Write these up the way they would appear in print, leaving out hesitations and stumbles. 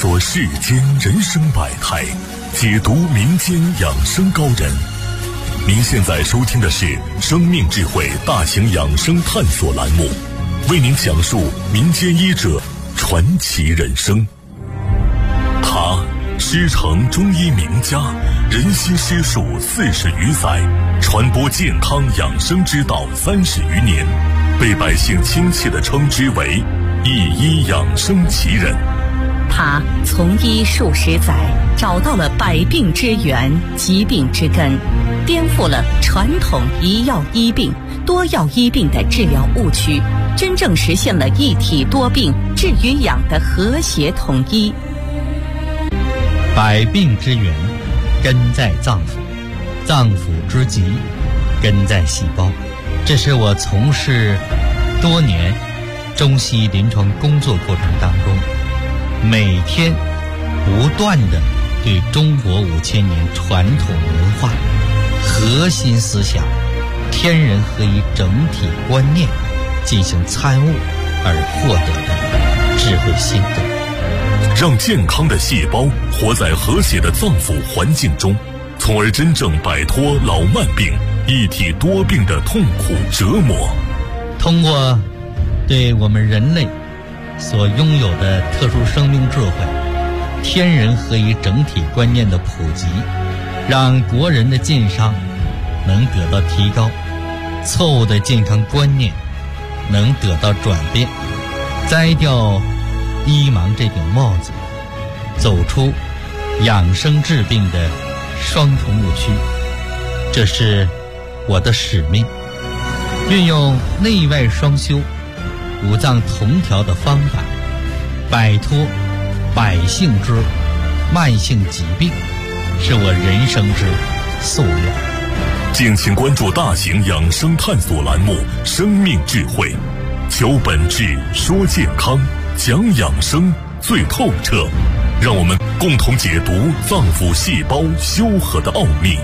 说世间人生百态，解读民间养生高人。您现在收听的是生命智慧大型养生探索栏目，为您讲述民间医者传奇人生。他师承中医名家，人心师术40余载，传播健康养生之道30余年，被百姓亲切地称之为一医养生奇人。 他从医数十载，找到了百病之源、疾病之根，颠覆了传统一药医病、多药医病的治疗误区，真正实现了一体多病、治与养的和谐统一。 百病之源，根在脏腑；脏腑之疾，根在细胞。这是我从事多年中西医临床工作过程当中，每天不断的对中国5000年传统文化核心思想天人合一整体观念进行参悟而获得的智慧心得， 让健康的细胞活在和谐的脏腑环境中，从而真正摆脱老慢病、一体多病的痛苦折磨。 通过对我们人类所拥有的特殊生命智慧、天人合一整体观念的普及，让国人的健康能得到提高，错误的健康观念能得到转变，摘掉医盲这顶帽子，走出养生治病的双重误区。这是我的使命，运用内外双修、五脏同调的方法，摆脱百姓之慢性疾病，是我人生之夙愿。 敬请关注大型养生探索栏目《生命智慧》，求本质，说健康，讲养生最透彻，让我们共同解读脏腑细胞修和的奥秘。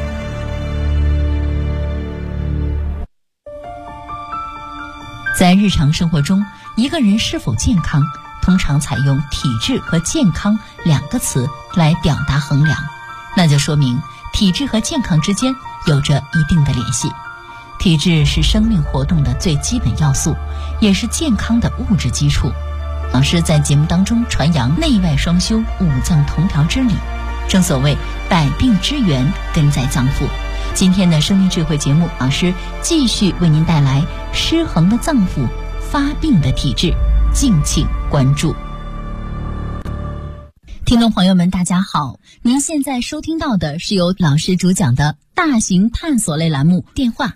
在日常生活中，一个人是否健康，通常采用体质和健康2个词来表达衡量，那就说明体质和健康之间有着一定的联系。体质是生命活动的最基本要素，也是健康的物质基础。老师在节目当中传扬内外双修、五脏同调之理，正所谓百病之源根在脏腑。今天的生命智慧节目，老师继续为您带来失衡的脏腑、发病的体质，敬请关注。听众朋友们大家好，您现在收听到的是由老师主讲的大型探索类栏目，电话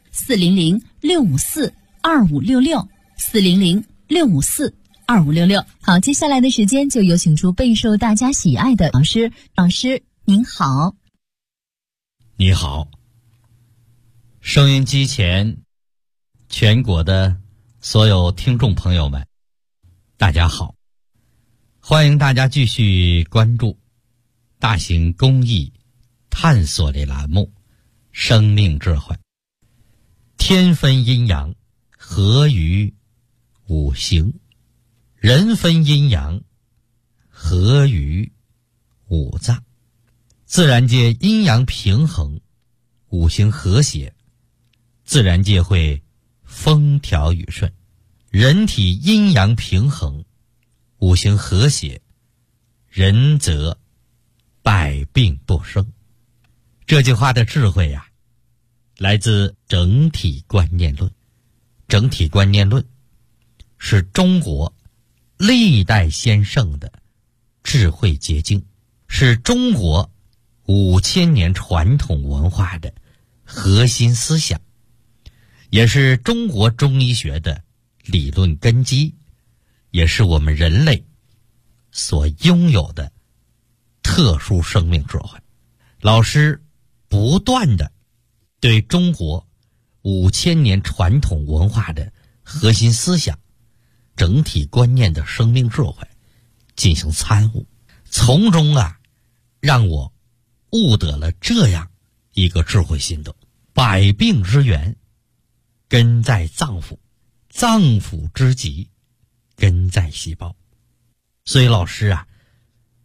400-654-2566 400-654-2566。好，接下来的时间就有请出备受大家喜爱的老师。老师您好。 你好，收音机前全国的所有听众朋友们大家好，欢迎大家继续关注大型公益探索类栏目生命智慧。天分阴阳，合于五行；人分阴阳，合于五脏。自然界阴阳平衡，五行和谐，自然界会风调雨顺。人体阴阳平衡，五行和谐，人则百病不生。这句话的智慧呀，来自整体观念论。整体观念论是中国历代先圣的智慧结晶，是中国5000年传统文化的核心思想，也是中国中医学的理论根基，也是我们人类所拥有的特殊生命智慧。老师不断的对中国5000年传统文化的核心思想、整体观念的生命智慧进行参悟，从中让我悟得了这样一个智慧心得：百病之源根在脏腑，脏腑之疾根在细胞。所以老师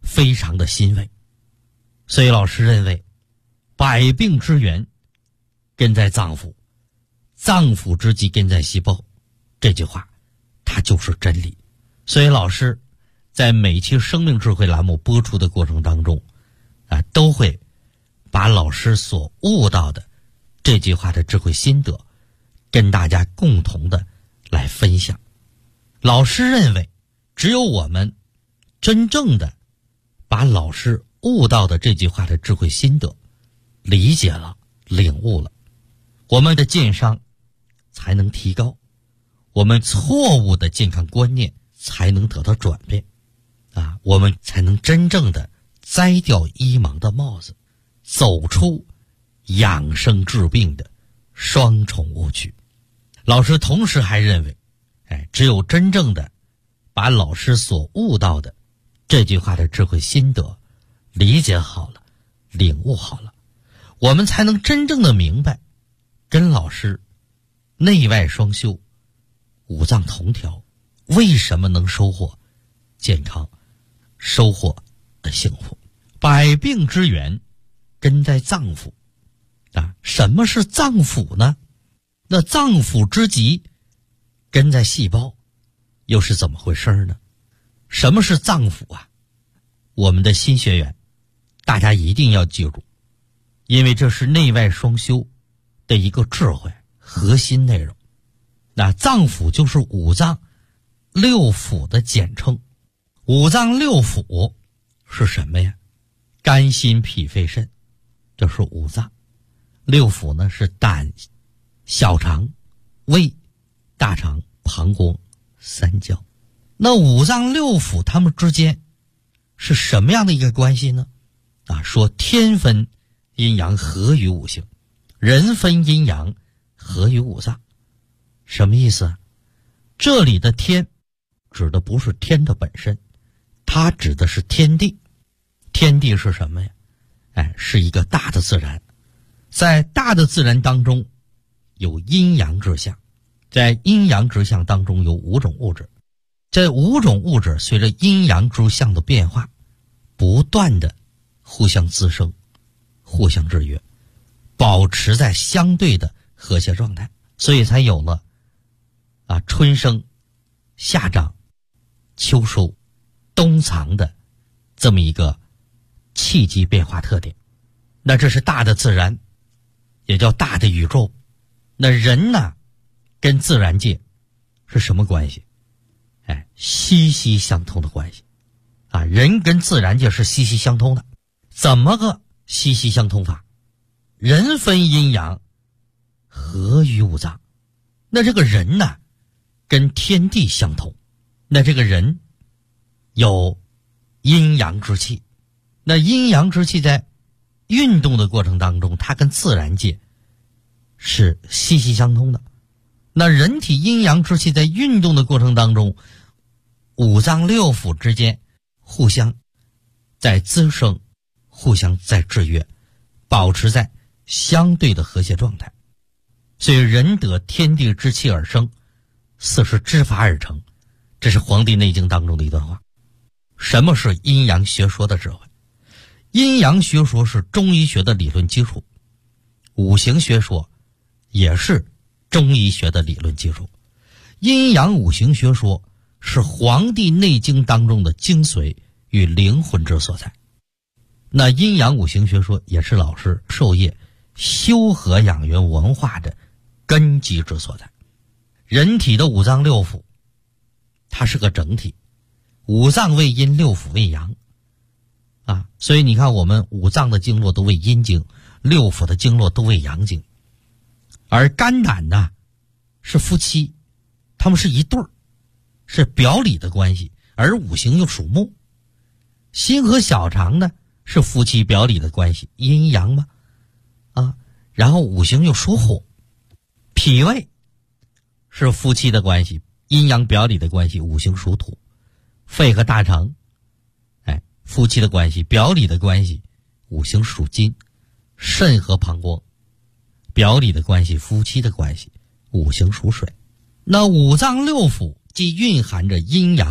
非常的欣慰。所以老师认为，百病之源根在脏腑，脏腑之疾根在细胞，这句话它就是真理。所以老师在每期生命智慧栏目播出的过程当中都会把老师所悟到的这句话的智慧心得跟大家共同的来分享。老师认为，只有我们真正的把老师悟到的这句话的智慧心得理解了、领悟了，我们的健商才能提高，我们错误的健康观念才能得到转变我们才能真正的摘掉医盲的帽子，走出养生治病的双重误区。老师同时还认为，只有真正的把老师所悟到的这句话的智慧心得理解好了、领悟好了，我们才能真正的明白，跟老师内外双修、五脏同调，为什么能收获健康、收获幸福。百病之源根在脏腑什么是脏腑呢？那脏腑之疾根在细胞，又是怎么回事呢？什么是脏腑我们的新学员大家一定要记住，因为这是内外双修的一个智慧核心内容。那脏腑就是五脏六腑的简称。五脏六腑是什么呀？肝心脾肺肾，这是五脏。六腑呢是胆、小肠、胃、大肠、膀胱、三焦。那五脏六腑它们之间是什么样的一个关系呢？说天分阴阳合于五行，人分阴阳合于五脏。什么意思？这里的天指的不是天的本身，它指的是天地。天地是什么呀？是一个大的自然。在大的自然当中有阴阳之象，在阴阳之象当中有五种物质。这五种物质随着阴阳之象的变化，不断的互相滋生、互相制约，保持在相对的和谐状态，所以才有了春生、夏长、秋收、冬藏的这么一个气机变化特点。那这是大的自然，也叫大的宇宙。那人呢，跟自然界是什么关系？息息相通的关系人跟自然界是息息相通的。怎么个息息相通法？人分阴阳合于五脏。那这个人呢，跟天地相通。那这个人有阴阳之气，那阴阳之气在运动的过程当中，它跟自然界是息息相通的。那人体阴阳之气在运动的过程当中，五脏六腑之间互相在滋生，互相在制约，保持在相对的和谐状态。所以人得天地之气而生，四时之法而成，这是《黄帝内经》当中的一段话。什么是阴阳学说的智慧？阴阳学说是中医学的理论基础，五行学说也是中医学的理论基础。阴阳五行学说是《黄帝内经》当中的精髓与灵魂之所在。那阴阳五行学说也是老师授业修和养元文化的根基之所在。人体的五脏六腑它是个整体，五脏为阴，六腑为阳所以你看我们五脏的经络都为阴经，六腑的经络都为阳经。而肝胆呢是夫妻，他们是一对儿，是表里的关系，而五行又属木。心和小肠呢是夫妻表里的关系，阴阳嘛然后五行又属火。脾胃是夫妻的关系，阴阳表里的关系，五行属土。肺和大肠夫妻的关系，表里的关系，五行属金。肾和膀胱表里的关系，夫妻的关系，五行属水。那五脏六腑既蕴含着阴阳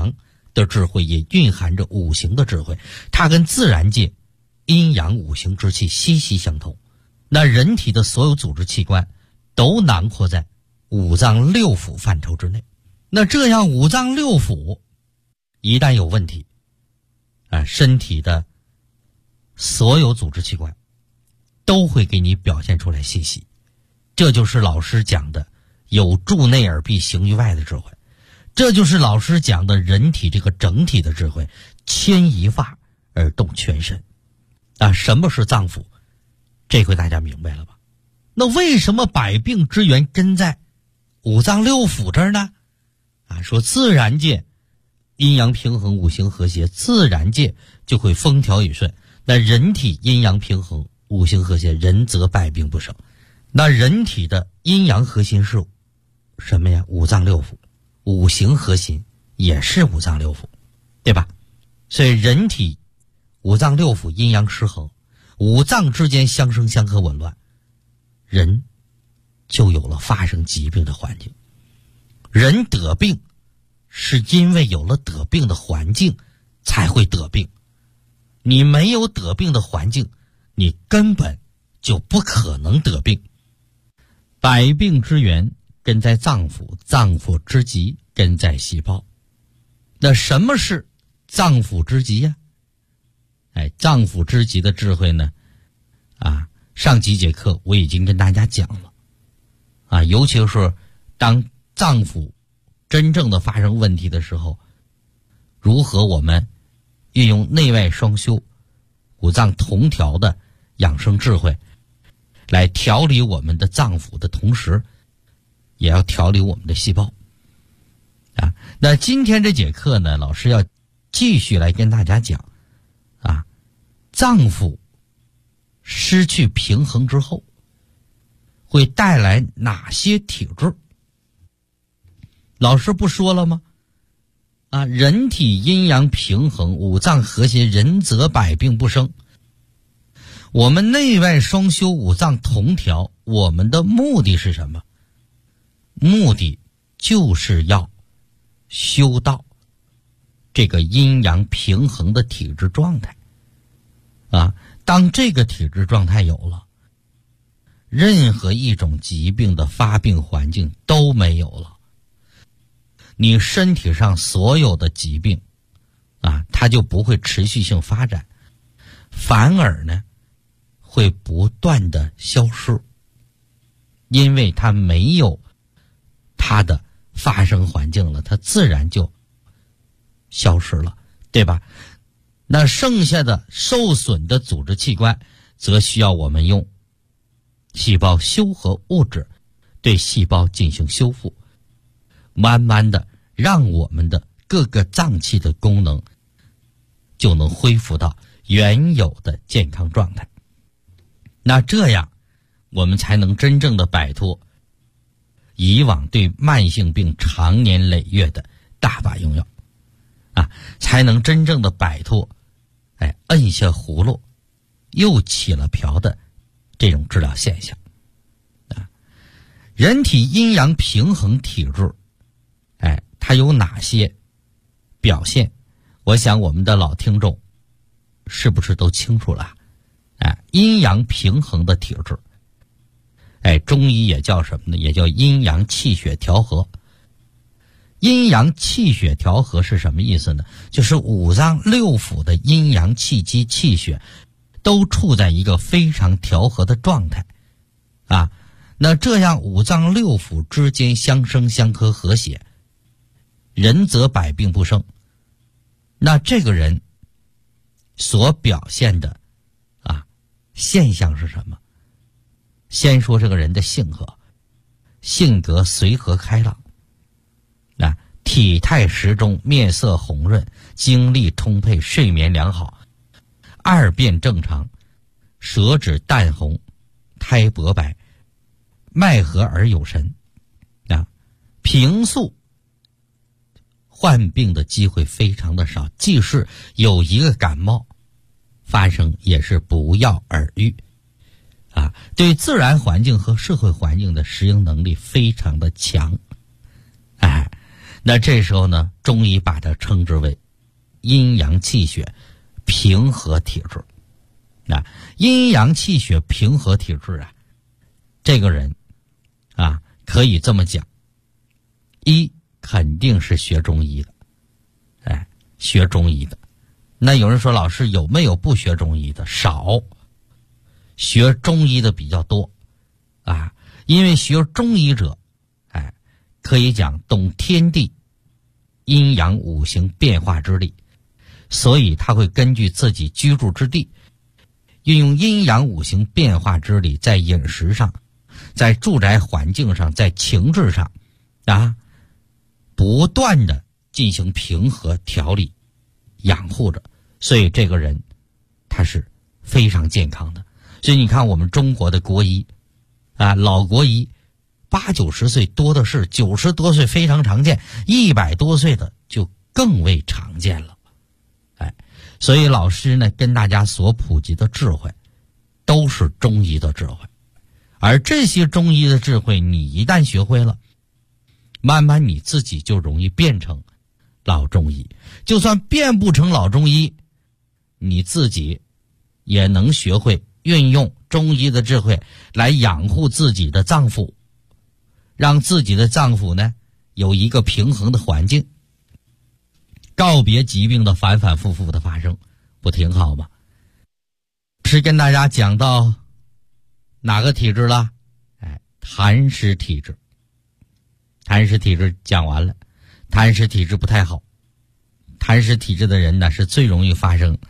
的智慧也蕴含着五行的智慧，它跟自然界阴阳五行之气息息相通。那人体的所有组织器官都囊括在五脏六腑范畴之内。那这样五脏六腑一旦有问题，身体的所有组织器官都会给你表现出来信息。这就是老师讲的有助内而必行于外的智慧，这就是老师讲的人体这个整体的智慧，牵一发而动全身。什么是脏腑？这回大家明白了吧？那为什么百病之源根在五脏六腑这儿呢？说自然界阴阳平衡，五行和谐，自然界就会风调雨顺。那人体阴阳平衡，五行和谐，人则百病不生。那人体的阴阳核心是什么呀？五脏六腑。五行核心也是五脏六腑，对吧？所以人体五脏六腑阴阳失衡，五脏之间相生相克紊乱，人就有了发生疾病的环境。人得病是因为有了得病的环境才会得病，你没有得病的环境，你根本就不可能得病。百病之源根在脏腑，脏腑之极根在细胞。那什么是脏腑之极呀？脏腑之极的智慧呢？上几节课我已经跟大家讲了。尤其是当脏腑真正的发生问题的时候，如何我们运用内外双修、五脏同调的养生智慧来调理我们的脏腑的同时，也要调理我们的细胞。那今天这节课呢，老师要继续来跟大家讲脏腑失去平衡之后会带来哪些体质。老师不说了吗？人体阴阳平衡，五脏和谐，人则百病不生。我们内外双修，五脏同调，我们的目的是什么？目的就是要修到这个阴阳平衡的体质状态。当这个体质状态有了，任何一种疾病的发病环境都没有了。你身体上所有的疾病它就不会持续性发展，反而呢会不断的消失，因为它没有它的发生环境了，它自然就消失了，对吧？那剩下的受损的组织器官则需要我们用细胞修合物质对细胞进行修复，慢慢的让我们的各个脏器的功能就能恢复到原有的健康状态。那这样我们才能真正的摆脱以往对慢性病长年累月的大把用药才能真正的摆脱摁下葫芦又起了瓢的这种治疗现象。人体阴阳平衡体质它有哪些表现？我想我们的老听众是不是都清楚了？阴阳平衡的体质中医也叫什么呢？也叫阴阳气血调和。阴阳气血调和是什么意思呢？就是五脏六腑的阴阳气机气血都处在一个非常调和的状态那这样五脏六腑之间相生相克和谐，人则百病不生。那这个人所表现的现象是什么？先说这个人的性格随和开朗体态适中，面色红润，精力充沛，睡眠良好，二便正常，舌质淡红，苔薄白，脉和而有神平素患病的机会非常的少，即使有一个感冒发生也是不药而愈对自然环境和社会环境的适应能力非常的强那这时候呢，中医把它称之为阴阳气血平和体质。那阴阳气血平和体质啊，这个人啊，可以这么讲，一肯定是学中医的，学中医的。那有人说，老师有没有不学中医的？少，学中医的比较多啊。因为学中医者，可以讲懂天地阴阳五行变化之力，所以他会根据自己居住之地，运用阴阳五行变化之力，在饮食上，在住宅环境上，在情志上不断的进行平和调理养护着，所以这个人他是非常健康的。所以你看我们中国的国医老国医80、90岁多的是，90多岁非常常见，100多岁的就更为常见了。所以老师呢跟大家所普及的智慧都是中医的智慧，而这些中医的智慧你一旦学会了，慢慢你自己就容易变成老中医。就算变不成老中医，你自己也能学会运用中医的智慧来养护自己的脏腑，让自己的脏腑呢有一个平衡的环境，告别疾病的反反复复的发生，不挺好吗？是跟大家讲到哪个体质了？痰湿体质。痰湿体质讲完了，痰湿体质不太好。痰湿体质的人呢是最容易发生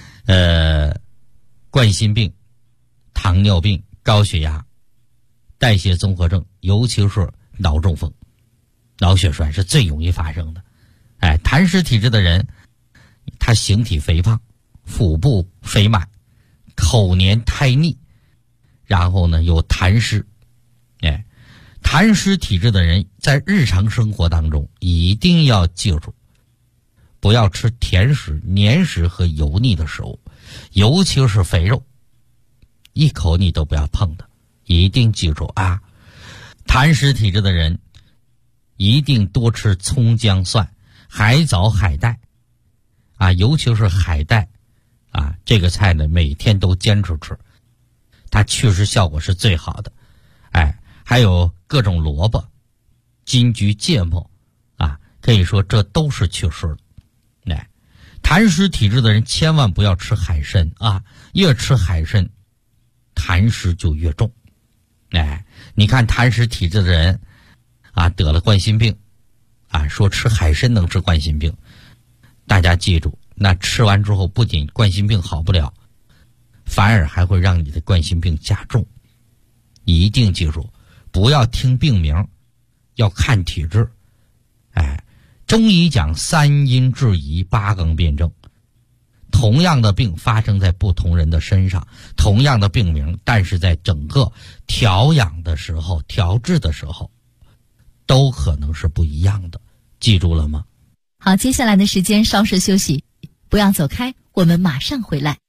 冠心病、糖尿病、高血压、代谢综合症，尤其是脑中风、脑血栓是最容易发生的。痰湿体质的人，他形体肥胖，腹部肥满，口黏苔腻，然后呢有痰湿。痰湿体质的人在日常生活当中一定要记住，不要吃甜食、黏食和油腻的食物，尤其是肥肉，一口你都不要碰的，一定记住啊。痰湿体质的人一定多吃葱姜蒜、海藻、海带尤其是海带这个菜呢每天都坚持吃，它确实效果是最好的。还有各种萝卜、金桔、芥末可以说这都是祛湿的。痰湿体质的人千万不要吃海参越吃海参痰湿就越重。你看痰湿体质的人得了冠心病说吃海参能治冠心病，大家记住，那吃完之后不仅冠心病好不了，反而还会让你的冠心病加重。一定记住，不要听病名，要看体质。中医讲3阴治宜8纲辩证，同样的病发生在不同人的身上，同样的病名，但是在整个调养的时候、调治的时候都可能是不一样的，记住了吗？ 好，接下来的时间稍事休息，不要走开，我们马上回来。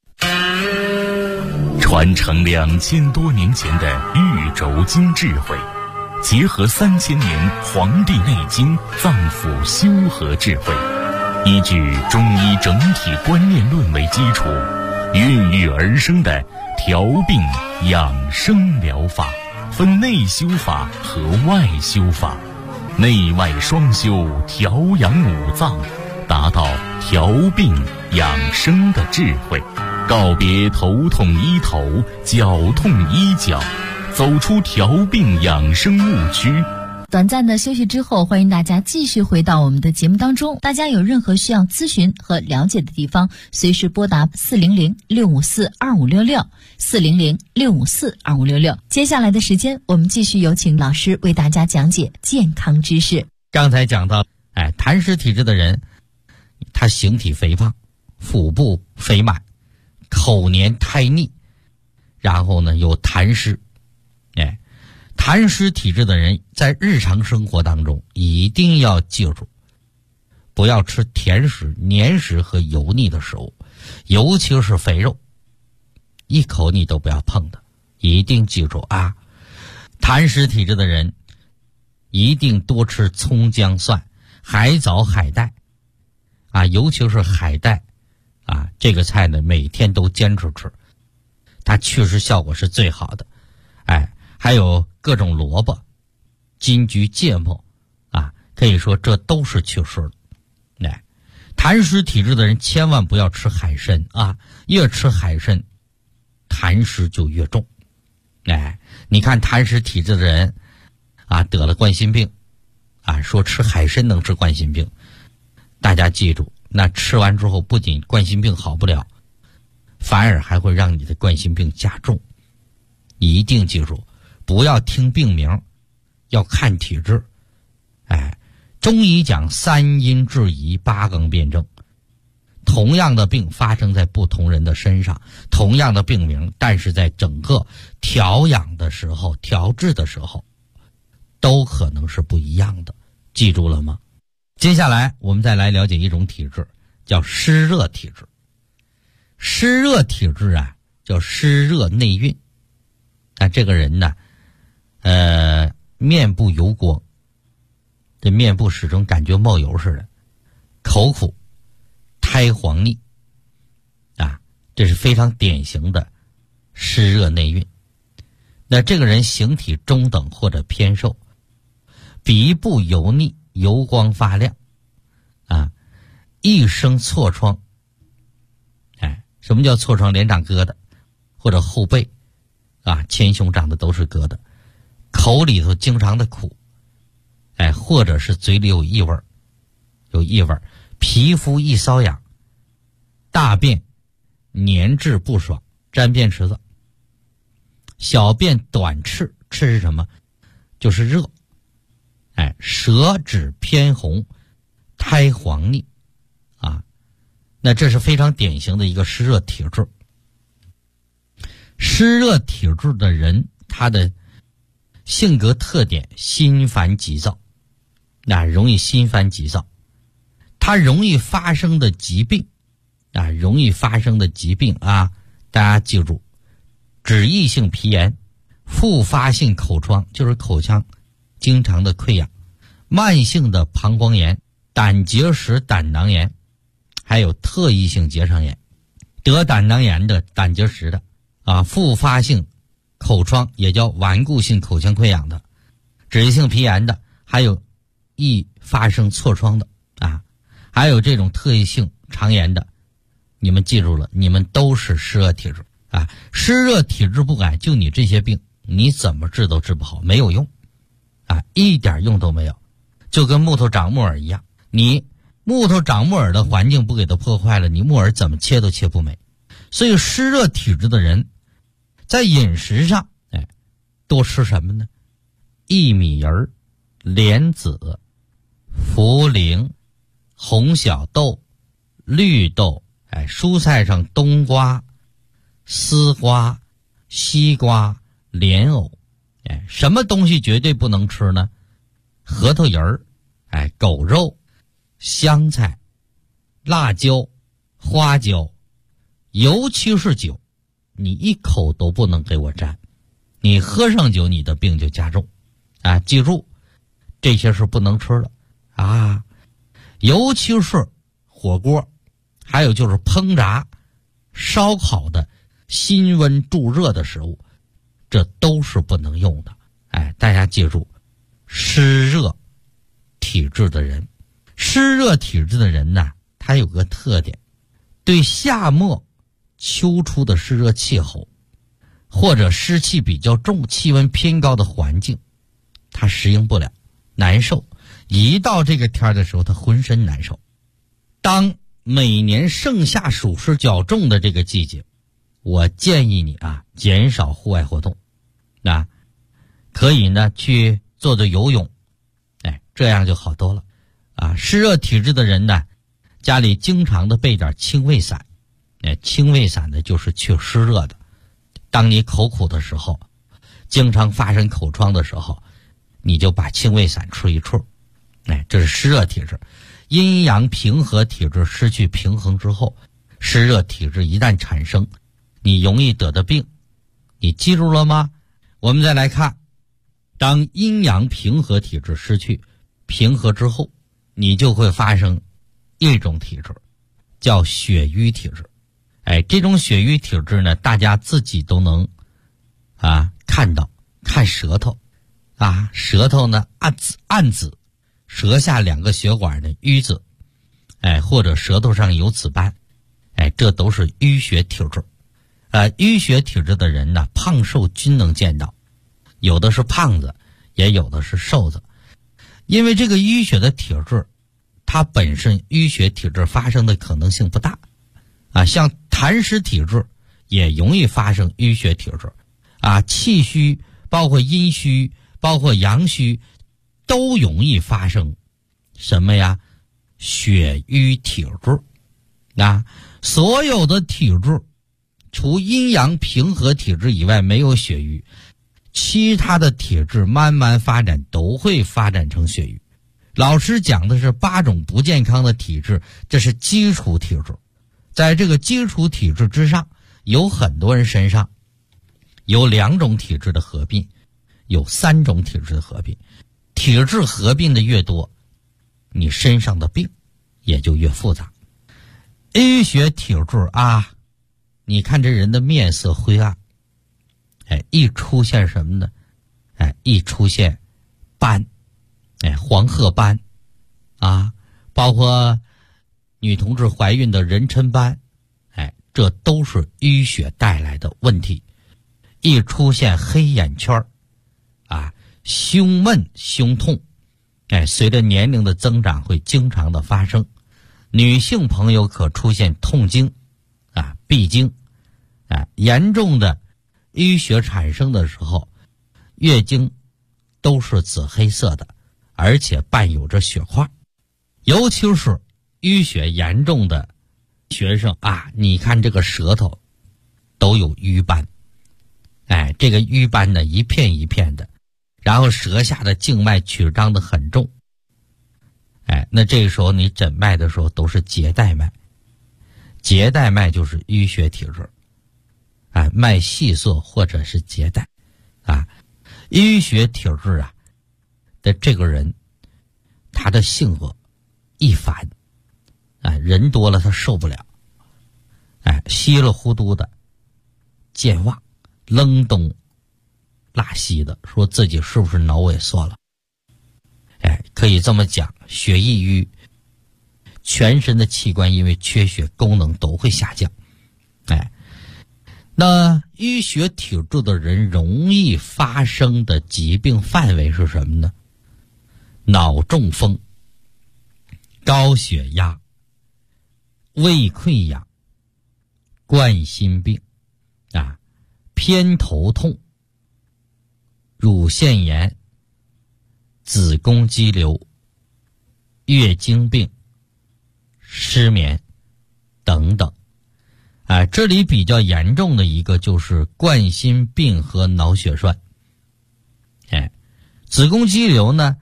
传承2000多年前的玉轴经智慧，结合3000年《黄帝内经》脏腑修和智慧，依据中医整体观念论为基础，孕育而生的调病养生疗法，分内修法和外修法，内外双修，调养五脏，达到调病养生的智慧，告别头痛医头、脚痛医脚，走出调病养生误区。 短暂的休息之后，欢迎大家继续回到我们的节目当中。大家有任何需要咨询和了解的地方，随时拨打400-654-2566 400-654-2566。接下来的时间，我们继续有请老师为大家讲解健康知识。 刚才讲到痰湿体质的人，他形体肥胖，腹部肥满，口黏苔腻，然后呢有痰湿。痰湿体质的人在日常生活当中一定要记住，不要吃甜食、黏食和油腻的食物，尤其是肥肉，一口你都不要碰的，一定记住啊。痰湿体质的人一定多吃葱姜蒜、海藻、海带啊，尤其是海带啊，这个菜呢每天都坚持吃，它祛湿效果是最好的。哎，还有各种萝卜、金桔、芥末啊，可以说这都是祛湿的。哎，痰湿体质的人千万不要吃海参啊，越吃海参痰湿就越重。哎，你看痰湿体质的人啊，得了冠心病啊，说吃海参能治冠心病，大家记住，那吃完之后不仅冠心病好不了，反而还会让你的冠心病加重。一定记住，不要听病名，要看体质。哎，中医讲3阴治宜，8纲辨证。同样的病发生在不同人的身上，同样的病名，但是在整个调养的时候、调治的时候，都可能是不一样的。记住了吗？接下来我们再来了解一种体质，叫湿热体质。湿热体质啊，叫湿热内蕴。这个人呢，面部油光，这面部始终感觉冒油似的，口苦，苔黄腻啊，这是非常典型的湿热内蕴。那这个人形体中等或者偏瘦，鼻部油腻，油光发亮啊，一生痤疮。哎，什么叫痤疮？脸长疙瘩，或者后背啊，前胸长的都是疙瘩，口里头经常的苦，哎，或者是嘴里有异味，皮肤易瘙痒，大便粘滞不爽，沾便池子，小便短赤，赤是什么？就是热，哎，舌质偏红，苔黄腻啊，那这是非常典型的一个湿热体质。湿热体质的人，他的性格特点心烦急躁，那容易心烦急躁，他容易发生的疾病啊，大家记住，脂溢性皮炎、复发性口疮，就是口腔经常的溃疡，慢性的膀胱炎、胆结石、胆囊炎，还有特异性结肠炎。得胆囊炎的、胆结石的啊，复发性口疮也叫顽固性口腔溃疡的，脂溢性皮炎的，还有易发生痤疮的啊，还有这种特异性肠炎的，你们记住了，你们都是湿热体质啊。湿热体质不改，就你这些病，你怎么治都治不好，没有用啊，一点用都没有，就跟木头长木耳一样，你木头长木耳的环境不给它破坏了，你木耳怎么切都切不美。所以湿热体质的人在饮食上，哎，多吃什么呢？薏米仁、莲子、茯苓、红小豆、绿豆，哎，蔬菜上冬瓜、丝瓜、西瓜、莲藕，哎，什么东西绝对不能吃呢？核桃仁儿，哎，狗肉、香菜、辣椒、花椒，尤其是酒，你一口都不能给我沾，你喝上酒，你的病就加重啊！记住，这些是不能吃的啊，尤其是火锅，还有就是烹炸、烧烤的辛温助热的食物，这都是不能用的。哎，大家记住，湿热体质的人呢，他有个特点，对夏末秋初的湿热气候或者湿气比较重、气温偏高的环境，他适应不了，难受。一到这个天的时候，他浑身难受。当每年盛夏暑湿较重的这个季节，我建议你啊，减少户外活动，那可以呢去做做游泳，哎，这样就好多了啊。湿热体质的人呢，家里经常的备点清胃散，哎，清胃散呢就是去湿热的。当你口苦的时候，经常发生口疮的时候，你就把清胃散吃一处，哎，这是湿热体质。阴阳平和体质失去平衡之后，湿热体质一旦产生，你容易得的病，你记住了吗？我们再来看，当阴阳平和体质失去平和之后，你就会发生一种体质，叫血瘀体质。这种血瘀体质呢，大家自己都能看到，看舌头舌头呢暗紫，舌下2个血管的瘀紫，或者舌头上有紫斑，这都是淤血体质。淤血体质的人呢，胖瘦均能见到，有的是胖子，也有的是瘦子。因为这个淤血的体质，它本身淤血体质发生的可能性不大像痰湿体质也容易发生淤血体质气虚，包括阴虚，包括阳虚，都容易发生什么呀？血瘀体质所有的体质除阴阳平和体质以外没有血瘀，其他的体质慢慢发展都会发展成血瘀。老师讲的是8种不健康的体质，这是基础体质。在这个基础体质之上，有很多人身上有2种体质的合并，有3种体质的合并。体质合并的越多，你身上的病也就越复杂。淤血体质你看这人的面色灰暗，一出现什么呢？一出现斑，黄褐斑包括女同志怀孕的妊娠斑，这都是淤血带来的问题。一出现黑眼圈胸闷胸痛，随着年龄的增长会经常的发生。女性朋友可出现痛经闭经严重的淤血产生的时候，月经都是紫黑色的，而且伴有着血块。尤其是淤血严重的学生你看这个舌头都有瘀斑，这个瘀斑呢一片一片的，然后舌下的静脉曲张的很重，那这个时候你诊脉的时候都是结带脉，结带脉就是淤血体质，脉细涩或者是结带淤血体质的这个人，他的性格易烦人多了他受不了，稀里糊涂的，健忘，愣东拉西的，说自己是不是脑萎缩了？可以这么讲，血易瘀，全身的器官因为缺血功能都会下降。那淤血体质的人容易发生的疾病范围是什么呢？脑中风、高血压、胃溃疡、冠心病偏头痛、乳腺炎、子宫肌瘤、月经病、失眠等等这里比较严重的一个就是冠心病和脑血栓。子宫肌瘤呢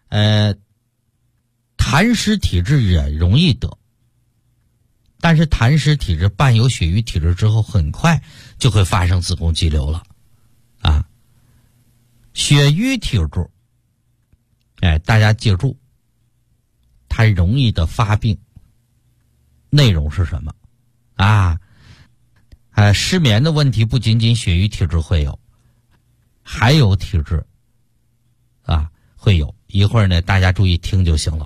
痰湿体质也容易得，但是痰湿体质伴有血瘀体质之后，很快就会发生子宫肌瘤了血瘀体质大家记住，它容易的发病内容是什么失眠的问题不仅仅血瘀体质会有，还有体质会有。一会儿呢大家注意听就行了。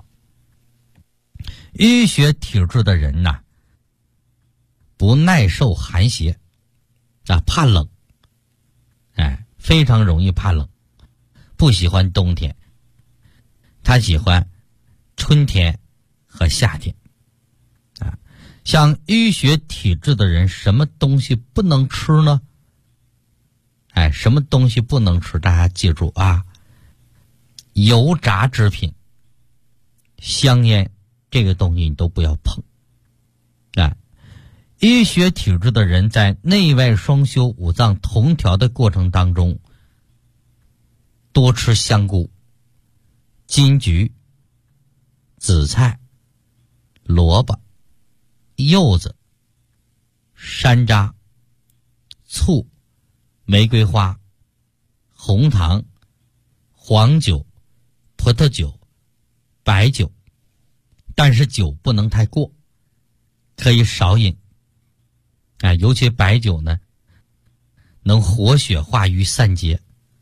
淤血体质的人不耐受寒邪怕冷非常容易怕冷，不喜欢冬天，他喜欢春天和夏天像淤血体质的人，什么东西不能吃呢？什么东西不能吃？大家记住油炸制品、香烟这个东西你都不要碰淤血体质的人在内外双修、五脏同调的过程当中，多吃香菇、金桔、紫菜、萝卜、柚子、山楂、醋、玫瑰花、红糖、黄酒、葡萄酒、白酒， 但是酒不能太过，可以少饮。尤其白酒呢，能活血化瘀散结。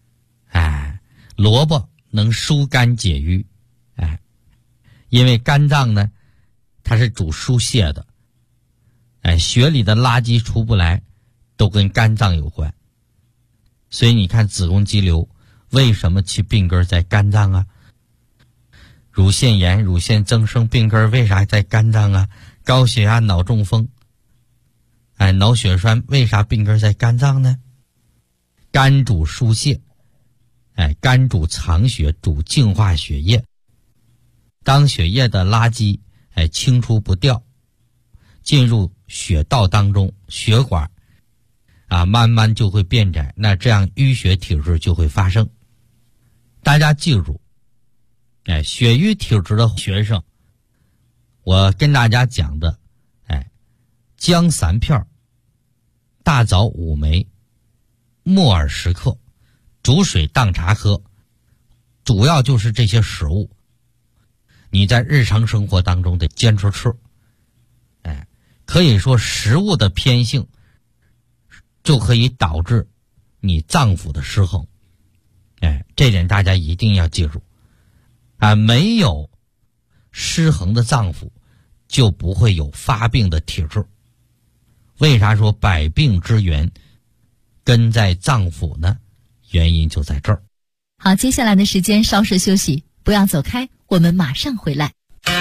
萝卜能疏肝解郁。因为肝脏呢，它是主疏泄的。血里的垃圾出不来，都跟肝脏有关。所以你看子宫肌瘤为什么其病根在肝脏啊？乳腺炎、乳腺增生病根为啥在肝脏啊？高血压、脑中风、脑血栓为啥病根在肝脏呢？肝主疏泄，肝主藏血，主净化血液。当血液的垃圾清除不掉，进入血道当中，血管慢慢就会变窄，那这样淤血体质就会发生。大家记住，血瘀体质的学生，我跟大家讲的，姜3片，大枣5枚，木耳10克，煮水当茶喝，主要就是这些食物，你在日常生活当中得坚持吃。可以说食物的偏性就可以导致你脏腑的失衡。这点大家一定要记住。没有失衡的脏腑，就不会有发病的体质。为啥说百病之源根在脏腑呢？原因就在这儿。 好，接下来的时间稍事休息，不要走开，我们马上回来。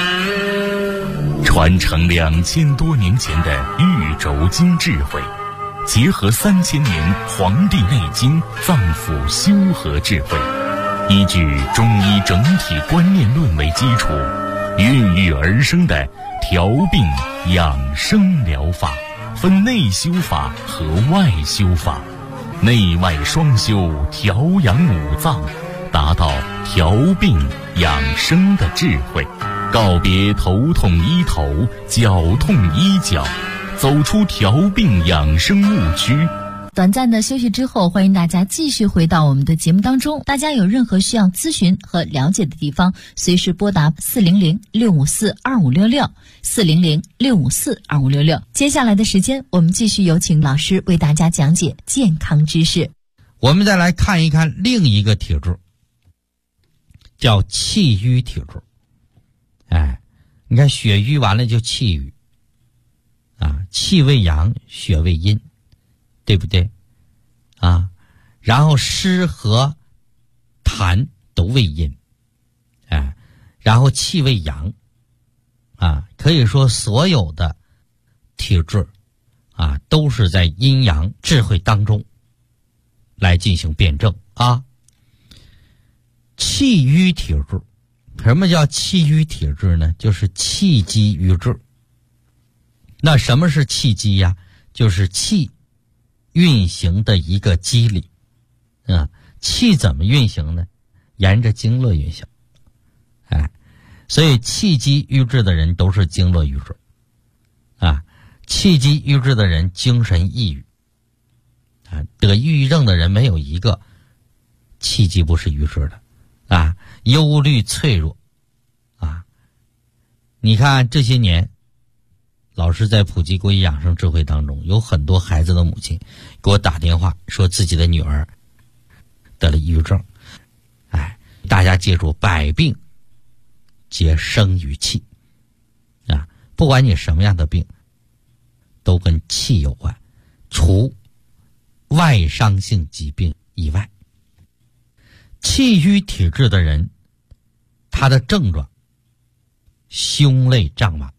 传承2000多年前的玉轴经智慧，结合3000年《黄帝内经》脏腑修和智慧，依据中医整体观念论为基础，孕育而生的调病养生疗法，分内修法和外修法，内外双修，调养五脏，达到调病养生的智慧。告别头痛医头，脚痛医脚，走出调病养生误区。 短暂的休息之后，欢迎大家继续回到我们的节目当中。大家有任何需要咨询和了解的地方，随时拨打400-654-2566 400-654-2566。接下来的时间，我们继续有请老师为大家讲解健康知识。 我们再来看一看另一个体质，叫气瘀体质。你看血瘀完了就气瘀气为阳，血为阴，对不对然后湿和痰都为阴，然后气为阳可以说所有的体质都是在阴阳智慧当中来进行辩证气瘀体质。什么叫气瘀体质呢？就是气机瘀滞。那什么是气机呀？就是气运行的一个机理气怎么运行呢？沿着经络运行所以气机瘀滞的人都是经络瘀滞气机瘀滞的人精神抑郁得抑郁症的人没有一个气机不是瘀滞的忧虑脆弱你看这些年老师在普及国医养生智慧当中，有很多孩子的母亲给我打电话说自己的女儿得了抑郁症大家记住，百病皆生于气不管你什么样的病都跟气有关，除外伤性疾病以外。气瘀体质的人，他的症状胸肋胀满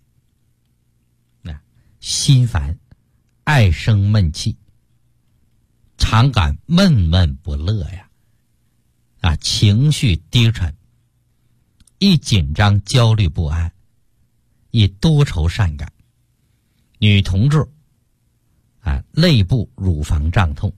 心烦，爱生闷气，常感闷闷不乐情绪低沉，易紧张焦虑不安，易多愁善感。女同志肋部乳房胀痛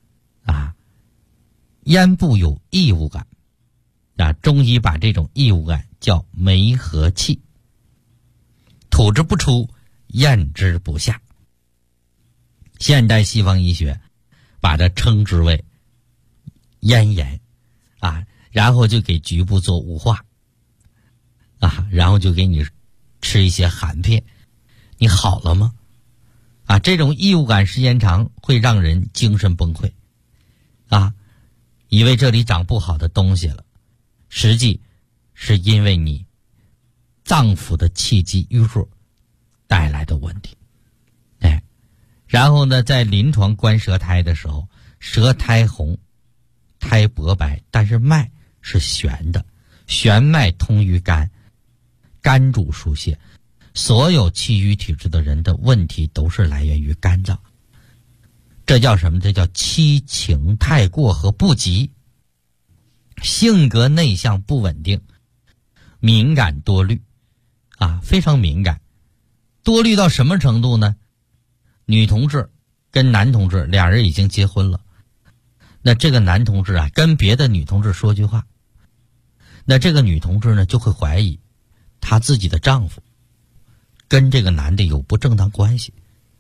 咽部有异物感中医把这种异物感叫梅核气，吐之不出，咽之不下。现代西方医学把它称之为咽炎然后就给局部做雾化然后就给你吃一些含片，你好了吗？这种异物感时间长会让人精神崩溃以为这里长不好的东西了，实际是因为你脏腑的气机瘀弱带来的问题。然后呢，在临床观舌苔的时候，舌苔红，苔薄白，但是脉是悬的，悬脉通于肝，肝主疏泄。所有气郁体质的人的问题都是来源于肝脏，这叫什么？这叫七情太过和不及，性格内向不稳定，敏感多虑非常敏感。多虑到什么程度呢？女同志跟男同志俩人已经结婚了，那这个男同志跟别的女同志说句话，那这个女同志呢就会怀疑她自己的丈夫跟这个男的有不正当关系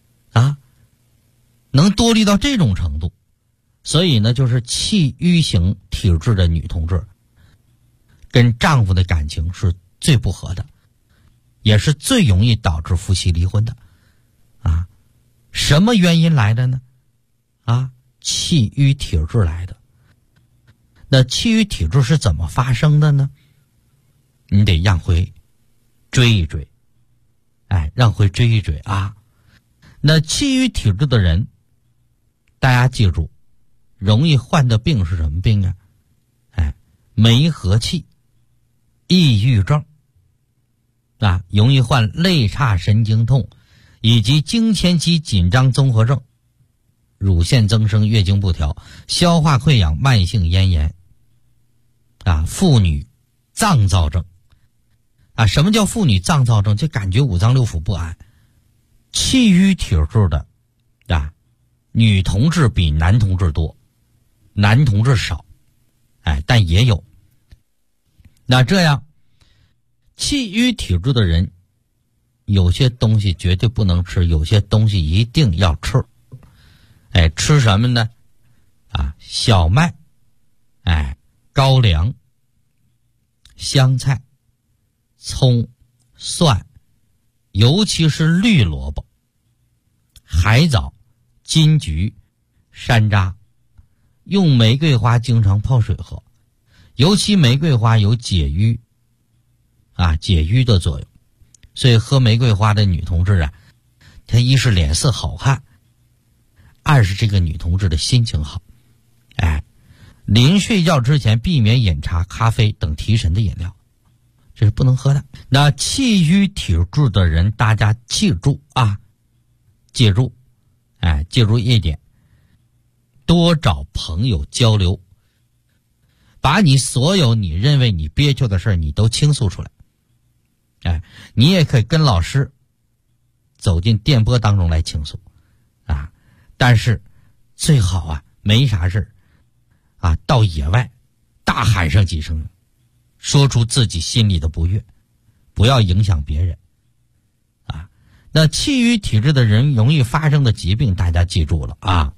能多虑到这种程度。所以呢，就是气郁型体质的女同志跟丈夫的感情是最不和的，也是最容易导致夫妻离婚的什么原因来的呢？气郁体质来的。那气郁体质是怎么发生的呢？你得让回追一追，让回追一追那气郁体质的人，大家记住，容易患的病是什么病梅核气、抑郁症容易患肋叉神经痛以及经前期紧张综合症、乳腺增生、月经不调、消化溃疡、慢性咽炎妇女脏躁症什么叫妇女脏躁症？就感觉五脏六腑不安。气郁体质的女同志比男同志多，男同志少但也有。那这样气郁体质的人，有些东西绝对不能吃，有些东西一定要吃。吃什么呢？小麦，高粱、香菜、葱、蒜，尤其是绿萝卜、海藻、金桔、山楂。用玫瑰花经常泡水喝，尤其玫瑰花有解郁解郁的作用。所以喝玫瑰花的女同志她一是脸色好看，二是这个女同志的心情好。临睡觉之前避免饮茶、咖啡等提神的饮料，这是不能喝的。那气郁体质的人，大家记住记住一点，多找朋友交流，把你所有你认为你憋屈的事你都倾诉出来。你也可以跟老师走进电波当中来倾诉但是最好没啥事到野外大喊上几声，说出自己心里的不悦，不要影响别人那气郁体质的人容易发生的疾病，大家记住了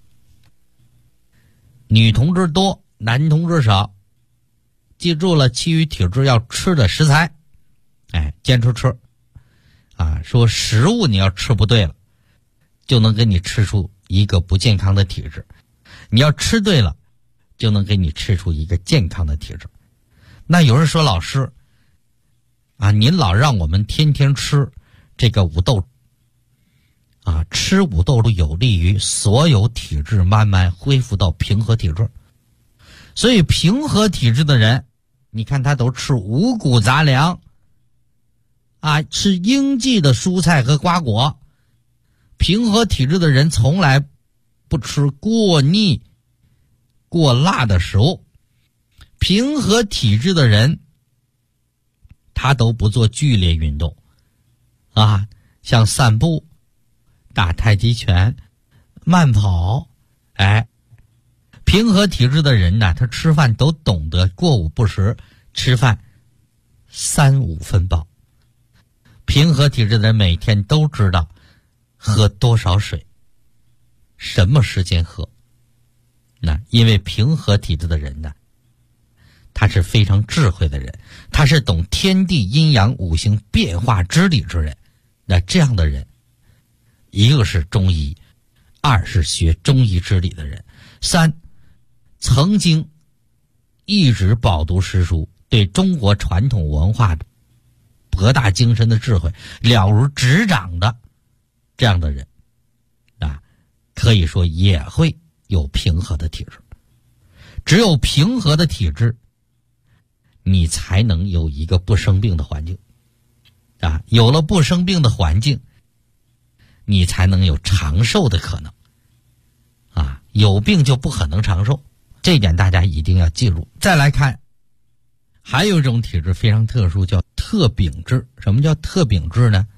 女同志多，男同志少。记住了，气郁体质要吃的食材坚持吃说食物你要吃不对了，就能给你吃出一个不健康的体质，你要吃对了，就能给你吃出一个健康的体质。那有人说，老师您老让我们天天吃这个五豆吃五豆有利于所有体质慢慢恢复到平和体质。所以平和体质的人，你看他都吃五谷杂粮吃应季的蔬菜和瓜果。平和体质的人从来不吃过腻过辣的食物。平和体质的人他都不做剧烈运动像散步、打太极拳、慢跑。平和体质的人他吃饭都懂得过午不食，吃饭3-5分饱。平和体质的人每天都知道喝多少水，什么时间喝。因为平和体质的人他是非常智慧的人，他是懂天地阴阳五行变化之理之人。那这样的人，一个是中医，二是学中医之理的人，三曾经一直饱读诗书，对中国传统文化的博大精深的智慧了如指掌的这样的人啊，可以说也会有平和的体质。只有平和的体质，你才能有一个不生病的环境啊，有了不生病的环境，你才能有长寿的可能啊，有病就不可能长寿，这一点大家一定要记住。再来看，还有一种体质非常特殊，叫特禀质。什么叫特禀质呢？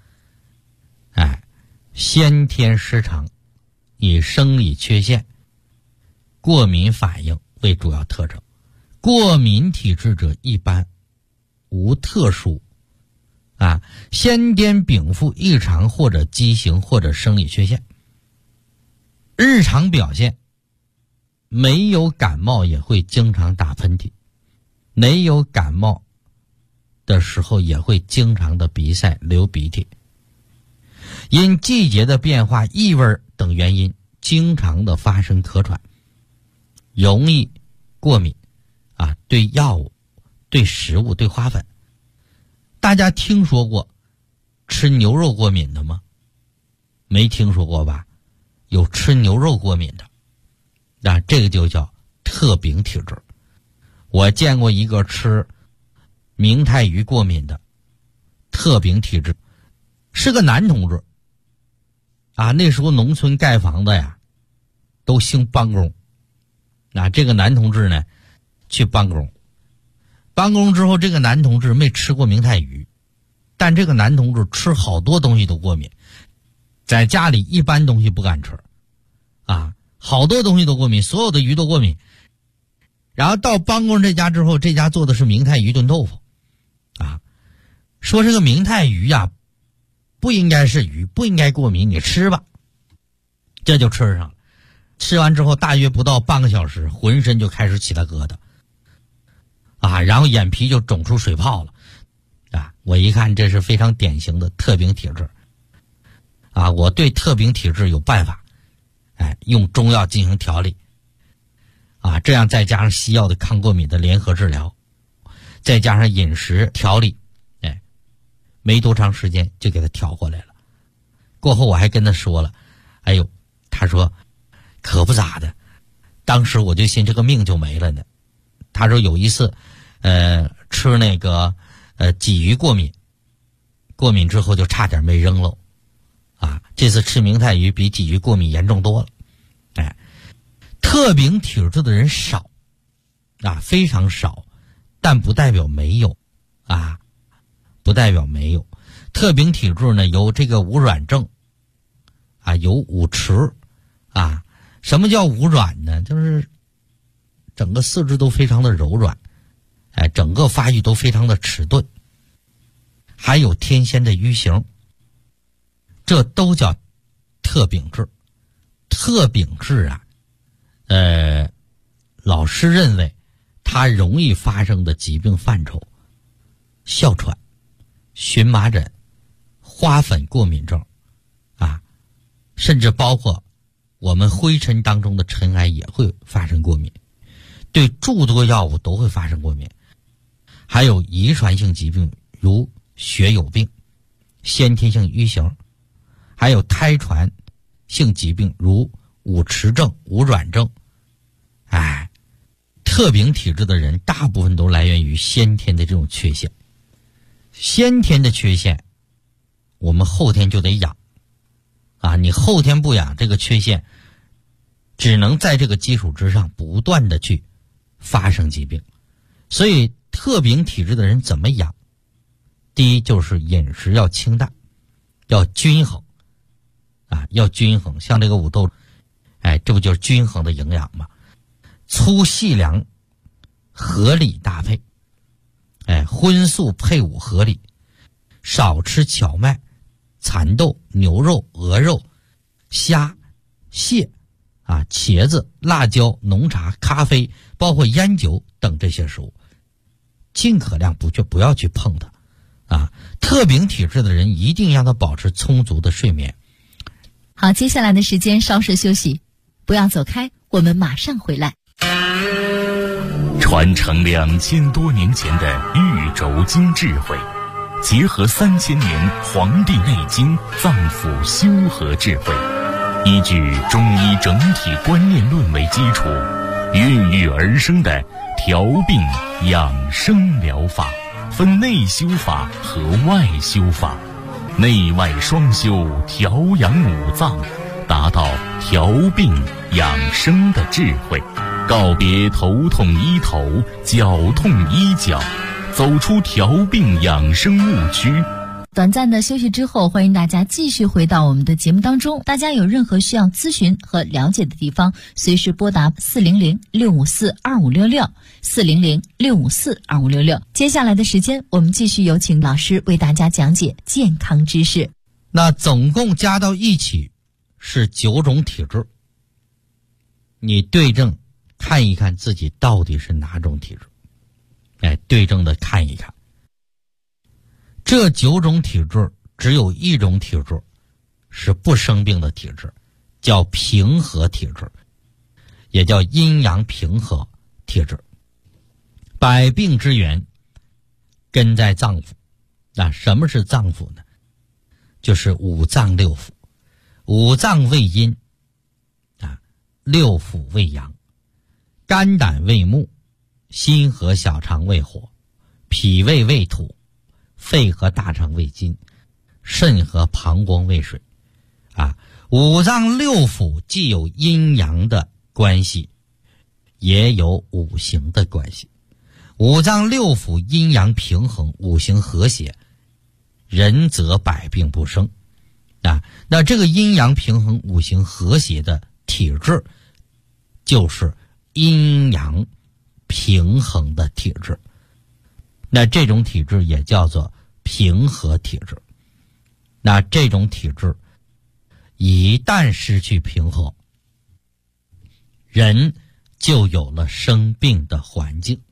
先天失常，以生理缺陷、过敏反应为主要特征。过敏体质者一般无特殊先天禀赋异常或者畸形或者生理缺陷。日常表现没有感冒也会经常打喷嚏，没有感冒的时候也会经常的鼻塞流鼻涕，因季节的变化、异味等原因经常的发生咳喘，容易过敏对药物、对食物、对花粉。大家听说过吃牛肉过敏的吗？没听说过吧？有吃牛肉过敏的这个就叫特禀体质。我见过一个吃明太鱼过敏的特禀体质，是个男同志那时候农村盖房子呀都兴帮工这个男同志呢去帮工之后，这个男同志没吃过明太鱼，但这个男同志吃好多东西都过敏，在家里一般东西不敢吃好多东西都过敏，所有的鱼都过敏。然后到帮工这家之后，这家做的是明太鱼炖豆腐说这个明太鱼不应该是鱼，不应该过敏，你吃吧。这就吃上了。吃完之后大约不到半个小时，浑身就开始起了疙瘩然后眼皮就肿出水泡了我一看这是非常典型的特禀体质我对特禀体质有办法用中药进行调理这样再加上西药的抗过敏的联合治疗，再加上饮食调理没多长时间就给他调回来了。过后我还跟他说了，他说可不咋的，当时我就信这个命就没了呢。他说有一次吃那个鲫鱼过敏之后就差点没扔了这次吃明太鱼比鲫鱼过敏严重多了特禀体质的人少非常少，但不代表没有不代表没有。特禀体质呢有这个无软症有五迟什么叫无软呢？就是整个四肢都非常的柔软整个发育都非常的迟钝，还有天仙的瘀形，这都叫特禀质。特禀质老师认为它容易发生的疾病范畴：哮喘、荨麻疹、花粉过敏症甚至包括我们灰尘当中的尘埃也会发生过敏，对诸多药物都会发生过敏。还有遗传性疾病如血友病、先天性瘀形，还有胎传性疾病如五迟症、无软症。特禀体质的人大部分都来源于先天的这种缺陷。先天的缺陷我们后天就得养你后天不养，这个缺陷只能在这个基础之上不断的去发生疾病。所以特禀体质的人怎么养？第一就是饮食要清淡，要均衡要均衡。像这个五豆这不就是均衡的营养吗？粗细粮合理搭配荤素配伍合理，少吃荞麦、蚕豆、牛肉、鹅肉、虾、蟹茄子、辣椒、浓茶、咖啡，包括烟酒等这些食物。 尽可量不要去碰它啊。特禀体质的人一定让他保持充足的睡眠。 好，接下来的时间稍事休息，不要走开，我们马上回来。 传承2000多年前的玉轴经智慧，结合3000年《黄帝内经》脏腑修和智慧，依据中医整体观念论为基础，孕育而生的调病养生疗法，分内修法和外修法，内外双修，调养五脏，达到调病养生的智慧。告别头痛医头，脚痛医脚，走出调病养生误区。 短暂的休息之后，欢迎大家继续回到我们的节目当中。大家有任何需要咨询和了解的地方，随时拨打400-654-2566 400-654-2566。接下来的时间，我们继续有请老师为大家讲解健康知识。 那总共加到一起是9种体质，你对症看一看自己到底是哪种体质，对症的看一看。这9种体质只有一种体质是不生病的体质，叫平和体质，也叫阴阳平和体质。百病之源根在脏腑。那什么是脏腑呢？就是五脏六腑。五脏为阴，六腑为阳。肝胆为木，心和小肠为火，脾胃为土，肺和大肠为金，肾和膀胱为水。五脏六腑既有阴阳的关系，也有五行的关系。五脏六腑阴阳平衡，五行和谐，人则百病不生。那这个阴阳平衡、五行和谐的体质，就是阴阳平衡的体质。那这种体质也叫做平和体质。那这种体质一旦失去平和，人就有了生病的环境。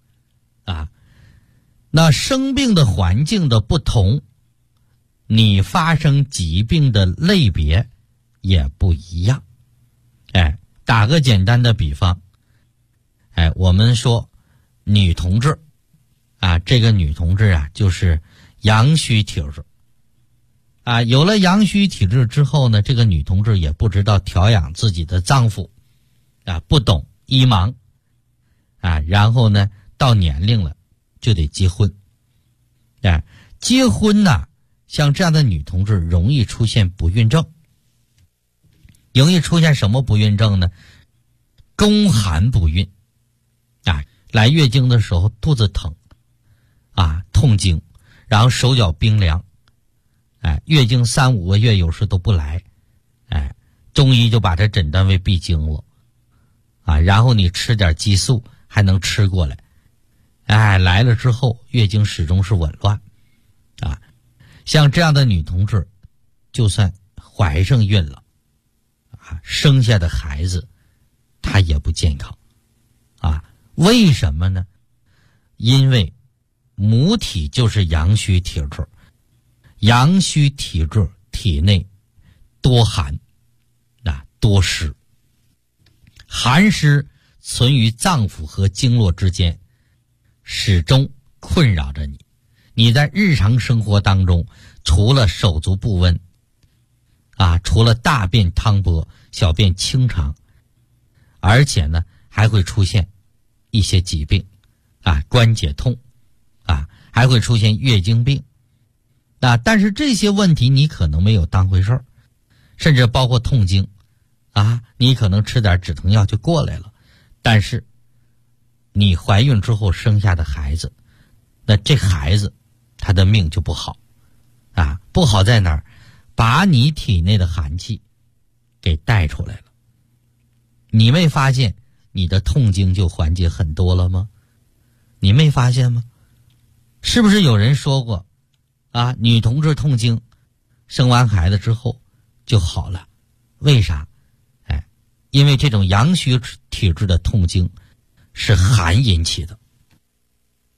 那生病的环境的不同，你发生疾病的类别也不一样。打个简单的比方，我们说女同志这个女同志就是阳虚体质。有了阳虚体质之后呢，这个女同志也不知道调养自己的脏腑，不懂医盲，然后呢到年龄了就得结婚。结婚像这样的女同志容易出现不孕症。容易出现什么不孕症呢？宫寒不孕。来月经的时候肚子疼，痛经，然后手脚冰凉，月经3、5个月有时都不来，中医就把它诊断为闭经了，然后你吃点激素还能吃过来，来了之后月经始终是紊乱，像这样的女同志，就算怀上孕了，生下的孩子她也不健康，为什么呢？因为母体就是阳虚体质，阳虚体质体内多寒，多湿，寒湿存于脏腑和经络之间，始终困扰着你。你在日常生活当中，除了手足不温，除了大便汤薄、小便清长，而且呢还会出现一些疾病，关节痛，还会出现月经病。但是这些问题你可能没有当回事儿，甚至包括痛经，你可能吃点止疼药就过来了。但是你怀孕之后生下的孩子，那这孩子他的命就不好，不好在哪儿？把你体内的寒气给带出来了。你没发现你的痛经就缓解很多了吗？你没发现吗？是不是有人说过女同志痛经生完孩子之后就好了？为啥？因为这种阳虚体质的痛经是寒引起的，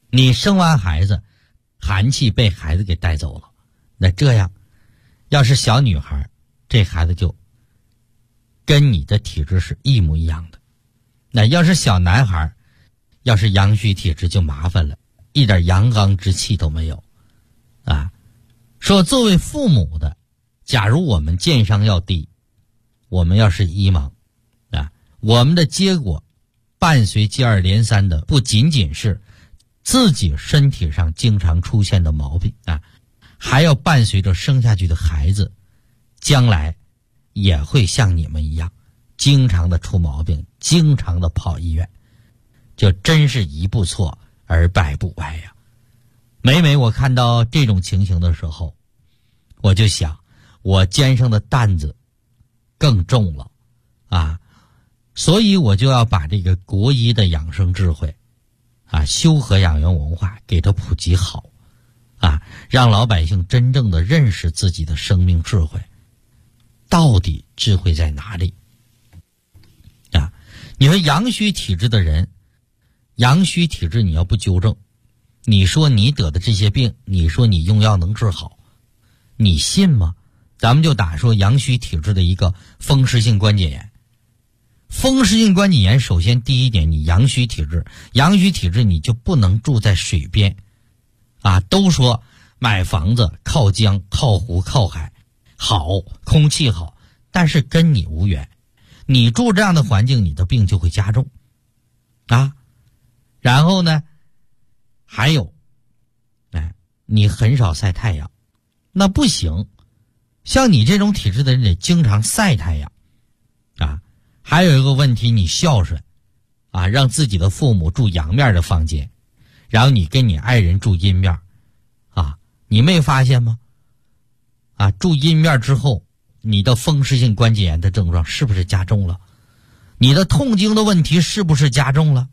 你生完孩子，寒气被孩子给带走了，那这样，要是小女孩，这孩子就跟你的体质是一模一样的。那要是小男孩，要是阳虚体质就麻烦了，一点阳刚之气都没有啊。说作为父母的，假如我们健商要低，我们要是医盲啊，我们的结果伴随接二连三的不仅仅是自己身体上经常出现的毛病啊，还要伴随着生下去的孩子将来也会像你们一样经常的出毛病，经常的跑医院，就真是一步错而百步歪呀。每每我看到这种情形的时候，我就想我肩上的担子更重了啊，所以我就要把这个国医的养生智慧啊，修和养元文化给它普及好啊，让老百姓真正的认识自己的生命智慧，到底智慧在哪里啊？你说阳虚体质的人，阳虚体质你要不纠正，你说你得的这些病，你说你用药能治好，你信吗？咱们就打说阳虚体质的一个风湿性关节炎。风湿性关节炎首先第一点，你阳虚体质，阳虚体质你就不能住在水边啊。都说买房子靠江靠湖靠海好，空气好，但是跟你无缘，你住这样的环境，你的病就会加重啊。然后呢还有你很少晒太阳，那不行，像你这种体质的人得经常晒太阳啊。还有一个问题，你孝顺啊，让自己的父母住阳面的房间，然后你跟你爱人住阴面啊，你没发现吗？啊，住阴面之后，你的风湿性关节炎的症状是不是加重了？你的痛经的问题是不是加重了？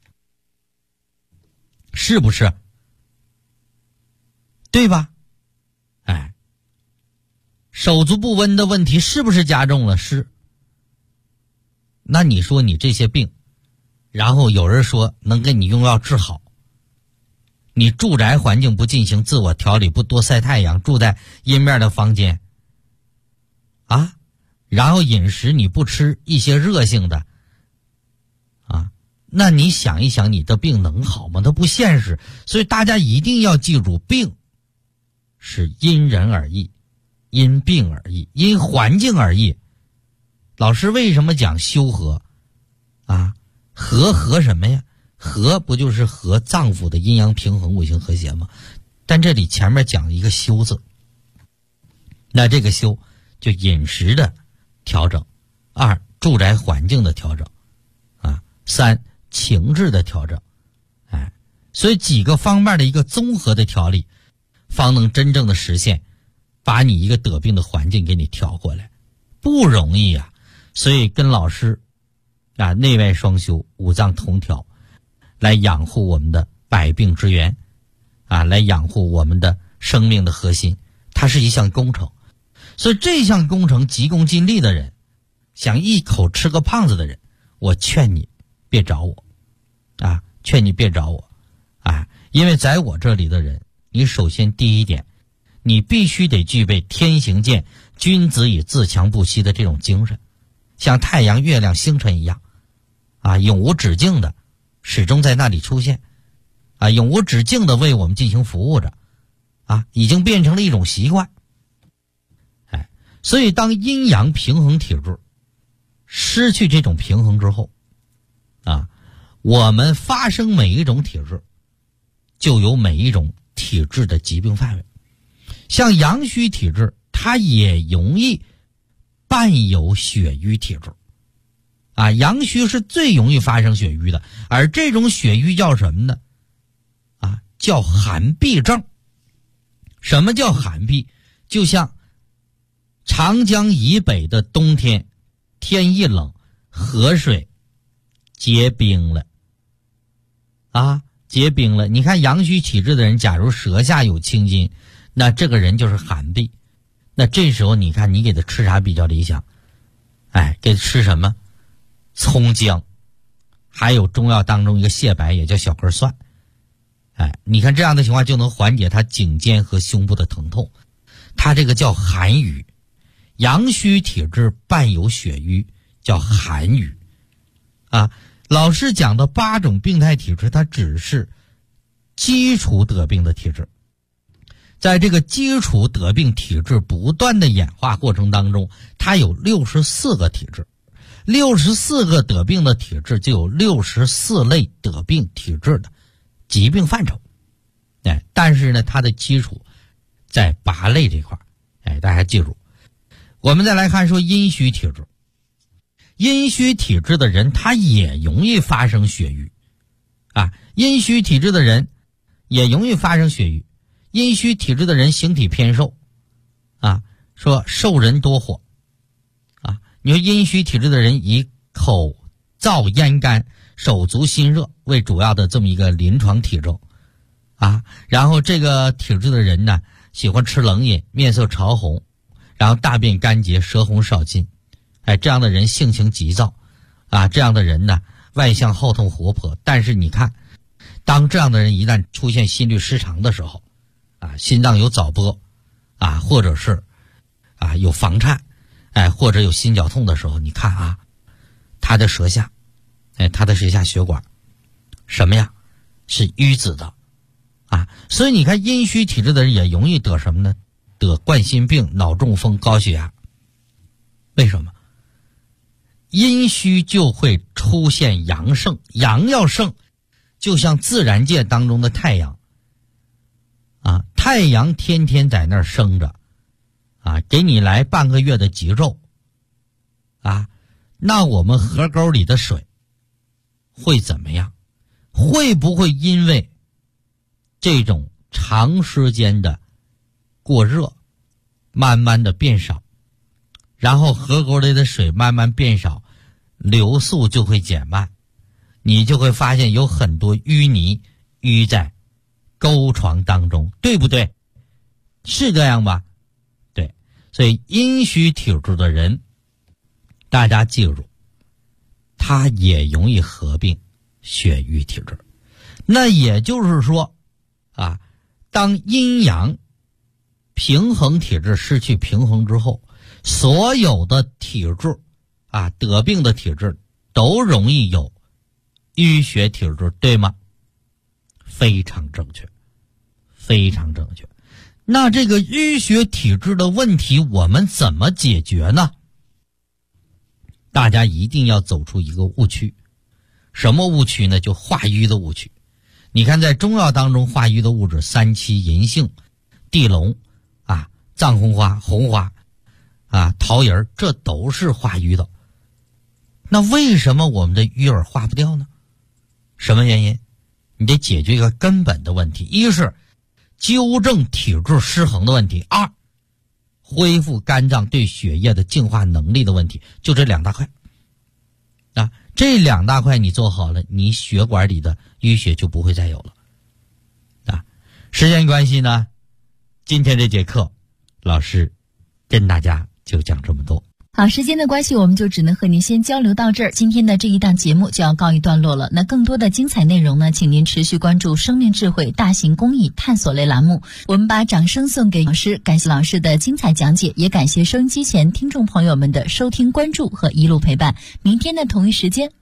是不是？对吧？哎，手足不温的问题是不是加重了？是。那你说你这些病，然后有人说能给你用药治好，你住宅环境不进行自我调理，不多晒太阳，住在阴面的房间啊，然后饮食你不吃一些热性的啊，那你想一想，你的病能好吗？它不现实。所以大家一定要记住，病是因人而异，因病而异，因环境而异。老师为什么讲修和啊？和什么呀？和不就是和脏腑的阴阳平衡，五行和谐吗？但这里前面讲一个修字，那这个修就饮食的调整，二住宅环境的调整啊，三情志的调整，哎，所以几个方面的一个综合的调理，方能真正的实现把你一个得病的环境给你调过来，不容易啊。所以跟老师啊，内外双修，五脏同调，来养护我们的百病之源啊，来养护我们的生命的核心，它是一项工程。所以这项工程急功近利的人，想一口吃个胖子的人，我劝你别找我啊，劝你别找我啊，因为在我这里的人，你首先第一点，你必须得具备天行健，君子以自强不息的这种精神，像太阳、月亮、星辰一样啊，永无止境的始终在那里出现啊，永无止境的为我们进行服务着啊，已经变成了一种习惯。哎，所以当阴阳平衡体质失去这种平衡之后啊，我们发生每一种体质就有每一种体质的疾病范围。像阳虚体质，它也容易伴有血瘀体质啊，阳虚是最容易发生血瘀的，而这种血瘀叫什么呢？啊，叫寒痹症。什么叫寒痹？就像长江以北的冬天，天一冷，河水结冰了啊，结冰了。你看阳虚体质的人，假如舌下有青筋，那这个人就是寒痹。那这时候你看你给他吃啥比较理想？哎，给他吃什么？葱姜，还有中药当中一个蟹白，也叫小根蒜。 你看这样的情况就能缓解他颈肩和胸部的疼痛。他这个叫寒瘀，阳虚体质伴有血瘀，叫寒瘀。老师讲的8种病态体质，它只是基础得病的体质。在这个基础得病体质不断的演化过程当中，它有64个体质，64个得病的体质就有64类得病体质的疾病范畴。但是呢，它的基础在8类这块。大家记住。我们再来看说阴虚体质。阴虚体质的人他也容易发生血瘀。阴虚体质的人也容易发生血瘀。阴虚体质的人形体偏瘦。说瘦人多火。你说阴虚体质的人以口燥咽干、手足心热为主要的这么一个临床体征。然后这个体质的人呢，喜欢吃冷饮，面色潮红，然后大便干结，舌红少津。这样的人性情急躁。这样的人呢，外向好动活泼。但是你看，当这样的人一旦出现心律失常的时候，心脏有早搏，或者是有房颤，或者有心绞痛的时候，你看他的舌下，他的舌下血管什么呀？是淤紫的。所以你看阴虚体质的人也容易得什么呢？得冠心病、脑中风、高血压。为什么？阴虚就会出现阳盛，阳要盛，就像自然界当中的太阳。太阳天天在那儿生着，给你来半个月的极昼。那我们河沟里的水会怎么样？会不会因为这种长时间的过热，慢慢的变少，然后河沟里的水慢慢变少，流速就会减慢，你就会发现有很多淤泥淤在沟床当中，对不对？是这样吧？对。所以阴虚体质的人，大家记住，他也容易合并血瘀体质。那也就是说当阴阳平衡体质失去平衡之后，所有的体质得病的体质都容易有淤血体质，对吗？非常正确，非常正确。那这个淤血体质的问题我们怎么解决呢？大家一定要走出一个误区。什么误区呢？就化瘀的误区。你看在中药当中化瘀的物质，三七、银杏、地龙藏红花、红花桃仁，这都是化瘀的。那为什么我们的瘀儿化不掉呢？什么原因？你得解决一个根本的问题，一是纠正体质失衡的问题，二恢复肝脏对血液的净化能力的问题，就这2大块。这2大块你做好了，你血管里的淤血就不会再有了。时间关系呢，今天这节课老师跟大家就讲这么多。 好，时间的关系，我们就只能和您先交流到这儿。今天的这一档节目就要告一段落了。那更多的精彩内容呢，请您持续关注生命智慧大型公益探索类栏目。我们把掌声送给老师，感谢老师的精彩讲解，也感谢收音机前听众朋友们的收听、关注和一路陪伴。明天的同一时间